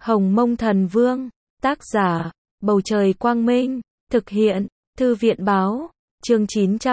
Hồng Mông Thần Vương, tác giả, Bầu Trời Quang Minh, thực hiện, Thư viện Báo, chương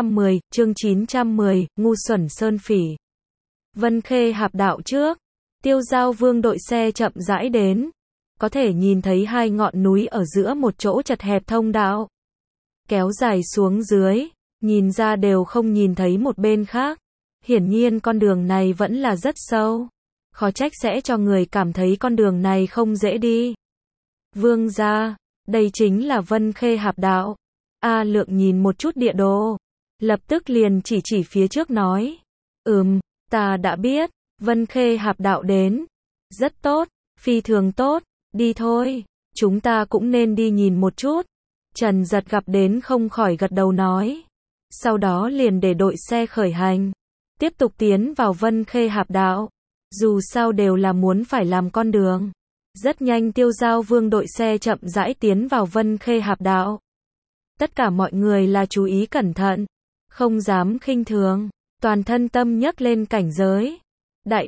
910, ngu xuẩn Sơn Phỉ. Vân Khê Hạp đạo trước, Tiêu Giao Vương đội xe chậm rãi đến, có thể nhìn thấy hai ngọn núi ở giữa một chỗ chật hẹp thông đạo. Kéo dài xuống dưới, nhìn ra đều không nhìn thấy một bên khác. Hiển nhiên con đường này vẫn là rất sâu. Khó trách sẽ cho người cảm thấy con đường này không dễ đi. Vương gia, đây chính là Vân Khê Hạp đạo. A Lượng nhìn một chút địa đồ, lập tức liền chỉ phía trước nói. Ta đã biết, Vân Khê Hạp đạo đến. Rất tốt, phi thường tốt, đi thôi, chúng ta cũng nên đi nhìn một chút. Trần Giật gặp đến không khỏi gật đầu nói. Sau đó liền để đội xe khởi hành, tiếp tục tiến vào Vân Khê Hạp đạo. Dù sao đều là muốn phải làm con đường. Rất nhanh Tiêu Giao Vương đội xe chậm rãi tiến vào Vân Khê Hạp đạo. Tất cả mọi người là chú ý cẩn thận, không dám khinh thường, toàn thân tâm nhấc lên cảnh giới. Đại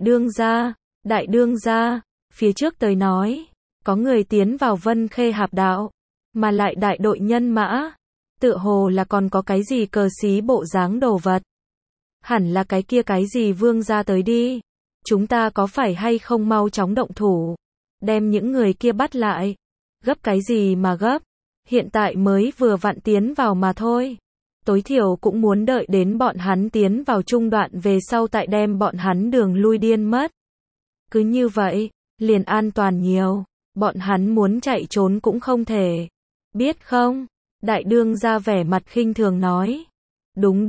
đương gia, phía trước tới nói, có người tiến vào Vân Khê Hạp đạo, mà lại đại đội nhân mã, tựa hồ là còn có cái gì cờ xí bộ dáng đồ vật. Hẳn là cái kia cái gì vương gia tới đi. Chúng ta có phải hay không mau chóng động thủ, đem những người kia bắt lại. Gấp cái gì mà gấp, hiện tại mới vừa vặn tiến vào mà thôi. Tối thiểu cũng muốn đợi đến bọn hắn tiến vào trung đoạn về sau tại đem bọn hắn đường lui điên mất. Cứ như vậy, liền an toàn nhiều, bọn hắn muốn chạy trốn cũng không thể. Biết không? Đại đương gia vẻ mặt khinh thường nói. Đúng,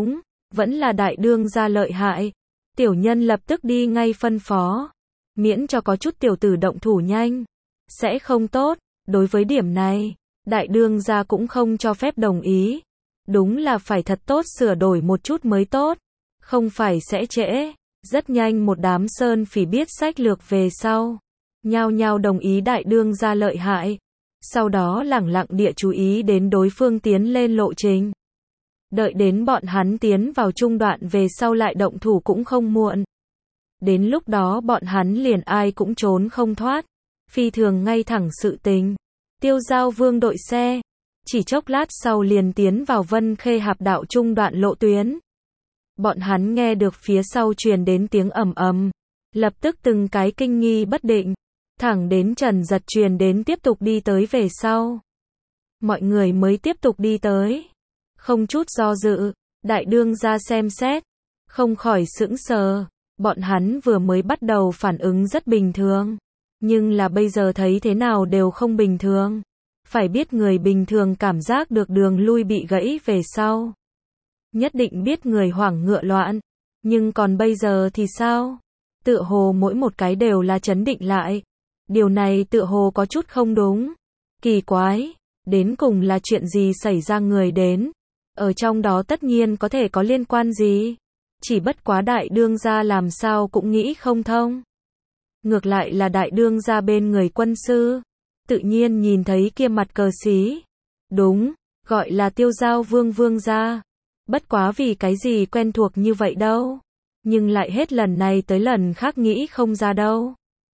vẫn là đại đương gia lợi hại. Tiểu nhân lập tức đi ngay phân phó, miễn cho có chút tiểu tử động thủ nhanh, sẽ không tốt. Đối với điểm này, đại đương gia cũng không cho phép đồng ý. Đúng là phải thật tốt sửa đổi một chút mới tốt, không phải sẽ trễ. Rất nhanh một đám sơn phỉ biết sách lược về sau, nhao nhao đồng ý đại đương gia lợi hại. Sau đó lẳng lặng địa chú ý đến đối phương tiến lên lộ trình. Đợi đến bọn hắn tiến vào trung đoạn về sau lại động thủ cũng không muộn. Đến lúc đó bọn hắn liền ai cũng trốn không thoát. Phi thường ngay thẳng sự tình. Tiêu Giao Vương đội xe, chỉ chốc lát sau liền tiến vào Vân Khê Hạp đạo trung đoạn lộ tuyến. Bọn hắn nghe được phía sau truyền đến tiếng ầm ầm, lập tức từng cái kinh nghi bất định, thẳng đến Trần Giật truyền đến tiếp tục đi tới về sau. Mọi người mới tiếp tục đi tới. Không chút do dự, đại đương gia xem xét, không khỏi sững sờ. Bọn hắn vừa mới bắt đầu phản ứng rất bình thường, nhưng là bây giờ thấy thế nào đều không bình thường. Phải biết người bình thường cảm giác được đường lui bị gãy về sau, nhất định biết người hoảng ngựa loạn. Nhưng còn bây giờ thì sao? Tựa hồ mỗi một cái đều là trấn định lại. Điều này tựa hồ có chút không đúng. Kỳ quái, đến cùng là chuyện gì xảy ra người đến? Ở trong đó tất nhiên có thể có liên quan gì? Chỉ bất quá đại đương gia làm sao cũng nghĩ không thông. Ngược lại là đại đương gia bên người quân sư, tự nhiên nhìn thấy kia mặt cờ xí. Đúng, gọi là Tiêu Giao Vương vương gia. Bất quá vì cái gì quen thuộc như vậy đâu. Nhưng lại hết lần này tới lần khác nghĩ không ra đâu.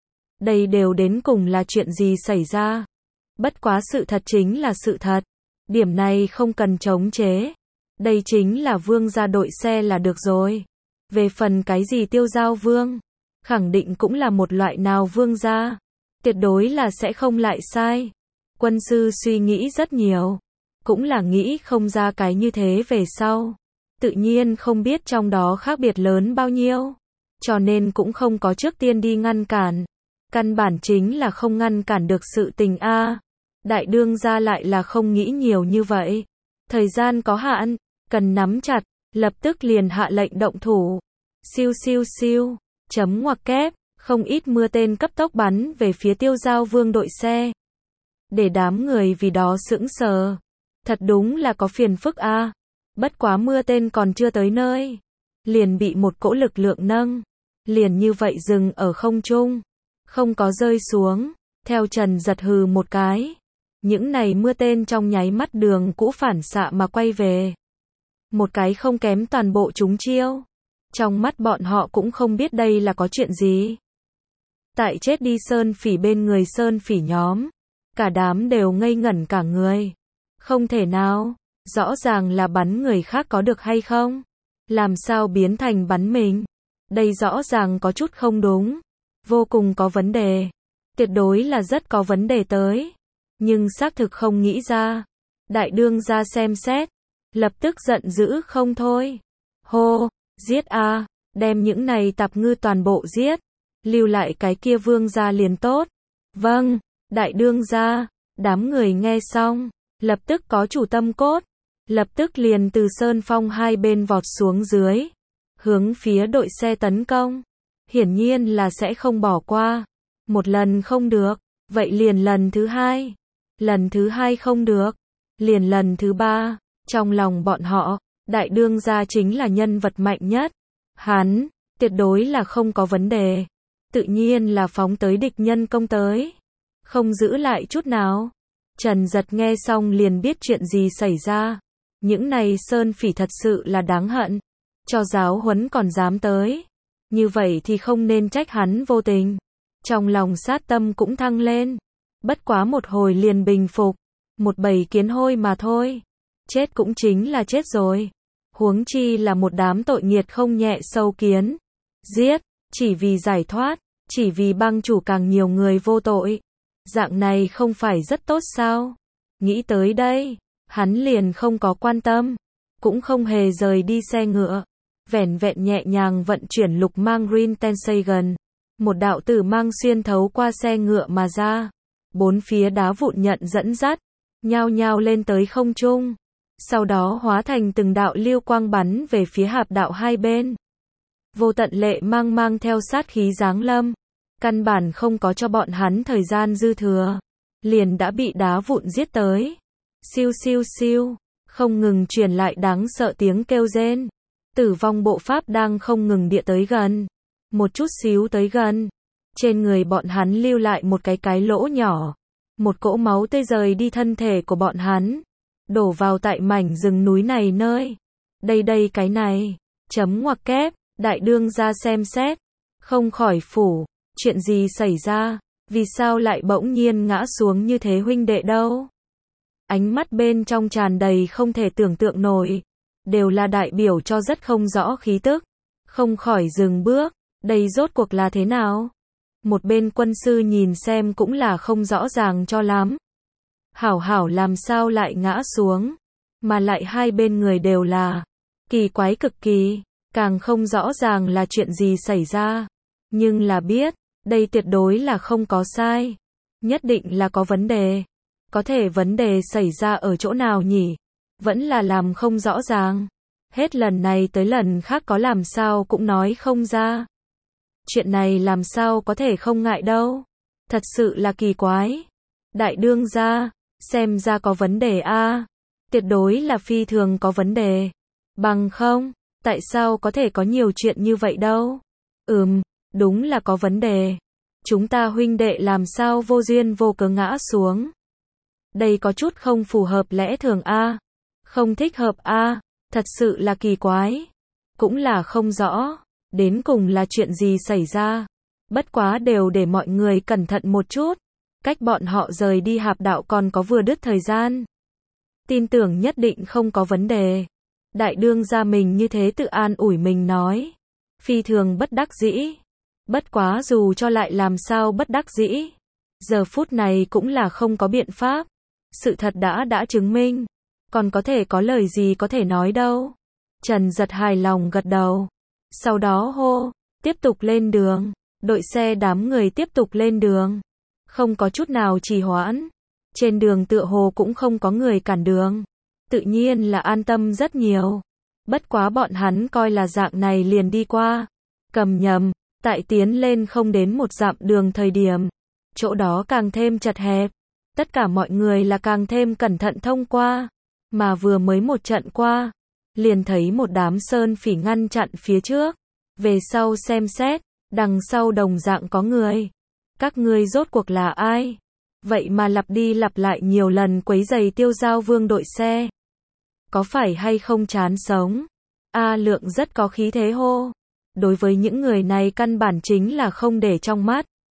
Đây đều đến cùng là chuyện gì xảy ra. Bất quá sự thật chính là sự thật. Điểm này không cần chống chế. Đây chính là vương gia đội xe là được rồi. Về phần cái gì Tiêu Giao Vương, khẳng định cũng là một loại nào vương gia. Tuyệt đối là sẽ không lại sai. Quân sư suy nghĩ rất nhiều, cũng là nghĩ không ra cái như thế về sau. Tự nhiên không biết trong đó khác biệt lớn bao nhiêu. Cho nên cũng không có trước tiên đi ngăn cản. Căn bản chính là không ngăn cản được sự tình a. Đại đương gia lại là không nghĩ nhiều như vậy. Thời gian có hạn, cần nắm chặt, lập tức liền hạ lệnh động thủ. Siêu, chấm ngoặc kép, không ít mưa tên cấp tốc bắn về phía Tiêu Giao Vương đội xe. Để đám người vì đó sững sờ. Thật đúng là có phiền phức a. Bất quá mưa tên còn chưa tới nơi, liền bị một cỗ lực lượng nâng, liền như vậy dừng ở không trung, không có rơi xuống. Theo Trần Giật hừ một cái, những này mưa tên trong nháy mắt đường cũ phản xạ mà quay về. Một cái không kém toàn bộ chúng chiêu. Trong mắt bọn họ cũng không biết đây là có chuyện gì. Tại chết đi sơn phỉ bên người sơn phỉ nhóm. Cả đám đều ngây ngẩn cả người. Không thể nào, rõ ràng là bắn người khác có được hay không? Làm sao biến thành bắn mình? Đây rõ ràng có chút không đúng. Vô cùng có vấn đề. Tuyệt đối là rất có vấn đề tới. Nhưng xác thực không nghĩ ra. Đại đương gia xem xét. Lập tức giận dữ không thôi. Hô, giết a, đem những này tạp ngư toàn bộ giết. Lưu lại cái kia vương gia liền tốt. Vâng, đại đương gia. Đám người nghe xong, lập tức có chủ tâm cốt. Lập tức liền từ sơn phong hai bên vọt xuống dưới. Hướng phía đội xe tấn công. Hiển nhiên là sẽ không bỏ qua. Một lần không được, vậy liền lần thứ hai. Lần thứ hai không được, liền lần thứ ba. Trong lòng bọn họ, đại đương gia chính là nhân vật mạnh nhất. Hắn, tuyệt đối là không có vấn đề. Tự nhiên là phóng tới địch nhân công tới. Không giữ lại chút nào. Trần Giật nghe xong liền biết chuyện gì xảy ra. Những này sơn phỉ thật sự là đáng hận. Cho giáo huấn còn dám tới. Như vậy thì không nên trách hắn vô tình. Trong lòng sát tâm cũng thăng lên. Bất quá một hồi liền bình phục. Một bầy kiến hôi mà thôi. Chết cũng chính là chết rồi. Huống chi là một đám tội nghiệt không nhẹ sâu kiến. Giết, chỉ vì giải thoát, chỉ vì bang chủ càng nhiều người vô tội. Dạng này không phải rất tốt sao? Nghĩ tới đây, hắn liền không có quan tâm. Cũng không hề rời đi xe ngựa. Vẻn vẹn nhẹ nhàng vận chuyển lục mang Green Tensagon. Một đạo tử mang xuyên thấu qua xe ngựa mà ra. Bốn phía đá vụn nhận dẫn dắt. Nhao nhao lên tới không trung. Sau đó hóa thành từng đạo lưu quang bắn về phía hạp đạo hai bên. Vô tận lệ mang theo sát khí giáng lâm. Căn bản không có cho bọn hắn thời gian dư thừa. Liền đã bị đá vụn giết tới. Siêu siêu siêu. Không ngừng truyền lại đáng sợ tiếng kêu rên. Tử vong bộ pháp đang không ngừng địa tới gần. Một chút xíu tới gần. Trên người bọn hắn lưu lại một cái lỗ nhỏ. Một cỗ máu tươi rời đi thân thể của bọn hắn. Đổ vào tại mảnh rừng núi này nơi. Đây cái này. Chấm ngoặc kép. Đại đương gia xem xét. Không khỏi phủ. Chuyện gì xảy ra? Vì sao lại bỗng nhiên ngã xuống như thế huynh đệ đâu? Ánh mắt bên trong tràn đầy không thể tưởng tượng nổi. Đều là đại biểu cho rất không rõ khí tức. Không khỏi dừng bước. Đây rốt cuộc là thế nào? Một bên quân sư nhìn xem cũng là không rõ ràng cho lắm. Hảo làm sao lại ngã xuống? Mà lại hai bên người đều là kỳ quái cực kỳ. Càng không rõ ràng là chuyện gì xảy ra. Nhưng là biết, đây tuyệt đối là không có sai. Nhất định là có vấn đề. Có thể vấn đề xảy ra ở chỗ nào nhỉ? Vẫn là làm không rõ ràng. Hết lần này tới lần khác có làm sao cũng nói không ra. Chuyện này làm sao có thể không ngại đâu. Thật sự là kỳ quái. Đại đương gia, xem ra có vấn đề a. Tuyệt đối là phi thường có vấn đề. Bằng không, tại sao có thể có nhiều chuyện như vậy đâu? Đúng là có vấn đề. Chúng ta huynh đệ làm sao vô duyên vô cớ ngã xuống? Đây có chút không phù hợp lẽ thường a. Không thích hợp a, thật sự là kỳ quái. Cũng là không rõ, đến cùng là chuyện gì xảy ra. Bất quá đều để mọi người cẩn thận một chút. Cách bọn họ rời đi hạp đạo còn có vừa đứt thời gian. Tin tưởng nhất định không có vấn đề. Đại đương gia mình như thế tự an ủi mình nói. Phi thường bất đắc dĩ. Bất quá dù cho lại làm sao bất đắc dĩ. Giờ phút này cũng là không có biện pháp. Sự thật đã chứng minh. Còn có thể có lời gì có thể nói đâu. Trần Giật hài lòng gật đầu. Sau đó hô, tiếp tục lên đường. Đội xe đám người tiếp tục lên đường. Không có chút nào trì hoãn. Trên đường tựa hồ cũng không có người cản đường. Tự nhiên là an tâm rất nhiều. Bất quá bọn hắn coi là dạng này liền đi qua. Cầm nhầm, tại tiến lên không đến một dặm đường thời điểm. Chỗ đó càng thêm chật hẹp. Tất cả mọi người là càng thêm cẩn thận thông qua. Mà vừa mới một trận qua, liền thấy một đám sơn phỉ ngăn chặn phía trước. Về sau xem xét, đằng sau đồng dạng có người. Các ngươi rốt cuộc là ai? Vậy mà lặp đi lặp lại nhiều lần quấy rầy Tiêu Giao Vương đội xe. Có phải hay không chán sống? A Lượng rất có khí thế hô. Đối với những người này căn bản chính là không để trong mắt.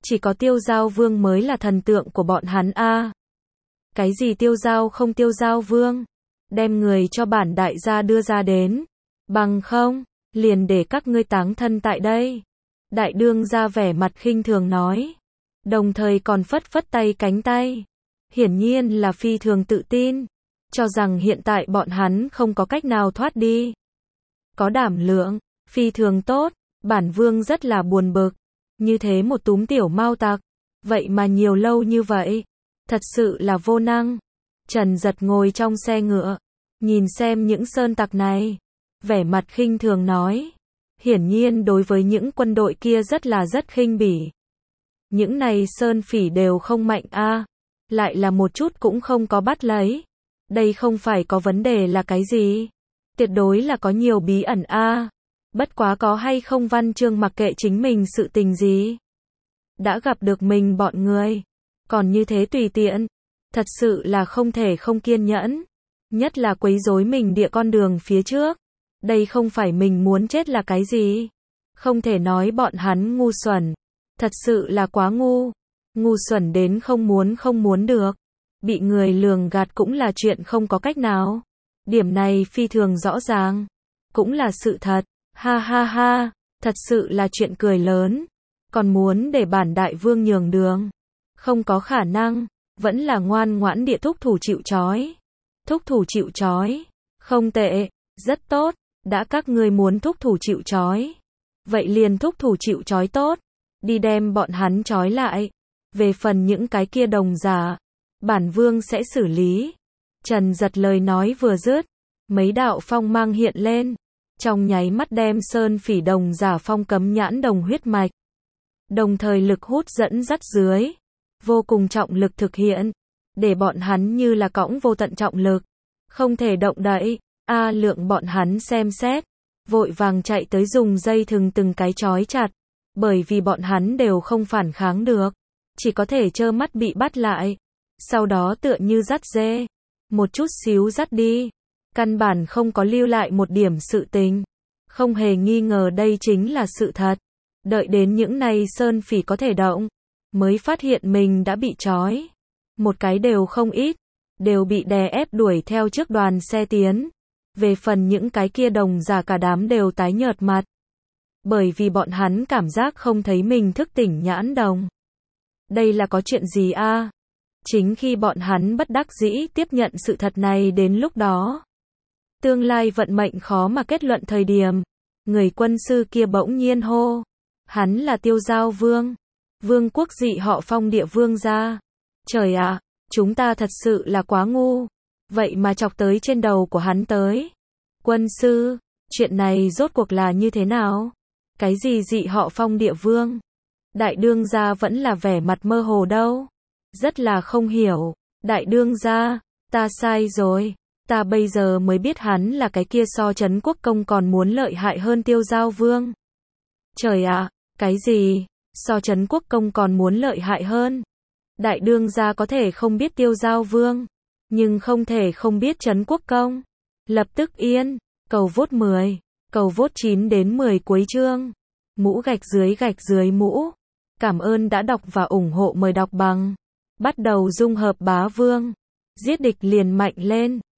Chỉ có Tiêu Giao Vương mới là thần tượng của bọn hắn a. Cái gì tiêu giao không tiêu giao vương? Đem người cho bản đại gia đưa ra đến. Bằng không, liền để các ngươi táng thân tại đây. Đại đương gia vẻ mặt khinh thường nói. Đồng thời còn phất phất tay cánh tay. Hiển nhiên là phi thường tự tin. Cho rằng hiện tại bọn hắn không có cách nào thoát đi. Có đảm lượng, phi thường tốt. Bản vương rất là buồn bực. Như thế một túm tiểu mao tặc. Vậy mà nhiều lâu như vậy. Thật sự là vô năng. Trần Giật ngồi trong xe ngựa. Nhìn xem những sơn tặc này. Vẻ mặt khinh thường nói. Hiển nhiên đối với những quân đội kia rất khinh bỉ. Những này sơn phỉ đều không mạnh a, lại là một chút cũng không có bắt lấy. Đây không phải có vấn đề là cái gì? Tuyệt đối là có nhiều bí ẩn a. Bất quá có hay không văn chương mặc kệ chính mình sự tình gì. Đã gặp được mình bọn người. Còn như thế tùy tiện. Thật sự là không thể không kiên nhẫn. Nhất là quấy rối mình địa con đường phía trước. Đây không phải mình muốn chết là cái gì? Không thể nói bọn hắn ngu xuẩn. Thật sự là quá ngu. Ngu xuẩn đến không muốn được. Bị người lường gạt cũng là chuyện không có cách nào. Điểm này phi thường rõ ràng. Cũng là sự thật. Ha ha ha. Thật sự là chuyện cười lớn. Còn muốn để bản đại vương nhường đường. Không có khả năng. Vẫn là ngoan ngoãn địa thúc thủ chịu trói. Thúc thủ chịu trói. Không tệ. Rất tốt. Đã các ngươi muốn thúc thủ chịu trói. Vậy liền thúc thủ chịu trói tốt. Đi đem bọn hắn trói lại. Về phần những cái kia đồng giả. Bản vương sẽ xử lý. Trần Giật lời nói vừa dứt. Mấy đạo phong mang hiện lên. Trong nháy mắt đem sơn phỉ đồng giả phong cấm nhãn đồng huyết mạch. Đồng thời lực hút dẫn dắt dưới. Vô cùng trọng lực thực hiện. Để bọn hắn như là cõng vô tận trọng lực. Không thể động đậy. A Lượng bọn hắn xem xét. Vội vàng chạy tới dùng dây thừng từng cái trói chặt. Bởi vì bọn hắn đều không phản kháng được. Chỉ có thể trơ mắt bị bắt lại. Sau đó tựa như dắt dê. Một chút xíu dắt đi. Căn bản không có lưu lại một điểm sự tình. Không hề nghi ngờ đây chính là sự thật. Đợi đến những này sơn phỉ có thể động. Mới phát hiện mình đã bị trói. Một cái đều không ít. Đều bị đè ép đuổi theo trước đoàn xe tiến. Về phần những cái kia đồng giả cả đám đều tái nhợt mặt. Bởi vì bọn hắn cảm giác không thấy mình thức tỉnh nhãn đồng. Đây là có chuyện gì a? Chính khi bọn hắn bất đắc dĩ tiếp nhận sự thật này đến lúc đó. Tương lai vận mệnh khó mà kết luận thời điểm. Người quân sư kia bỗng nhiên hô. Hắn là Tiêu Giao Vương. Vương quốc dị họ Phong địa vương gia. Trời ạ, chúng ta thật sự là quá ngu. Vậy mà chọc tới trên đầu của hắn tới. Quân sư, chuyện này rốt cuộc là như thế nào? Cái gì dị họ Phong địa vương? Đại đương gia vẫn là vẻ mặt mơ hồ đâu. Rất là không hiểu. Đại đương gia, ta sai rồi. Ta bây giờ mới biết hắn là cái kia so Trấn Quốc Công còn muốn lợi hại hơn Tiêu Giao Vương. Trời ạ, cái gì? So Trấn Quốc Công còn muốn lợi hại hơn? Đại đương gia có thể không biết Tiêu Giao Vương, nhưng không thể không biết Trấn Quốc Công. Lập tức yên, cầu vote 10, cầu vote 9 đến 10 cuối chương. Mũ gạch dưới mũ. Cảm ơn đã đọc và ủng hộ, mời đọc bằng. Bắt đầu dung hợp bá vương. Giết địch liền mạnh lên.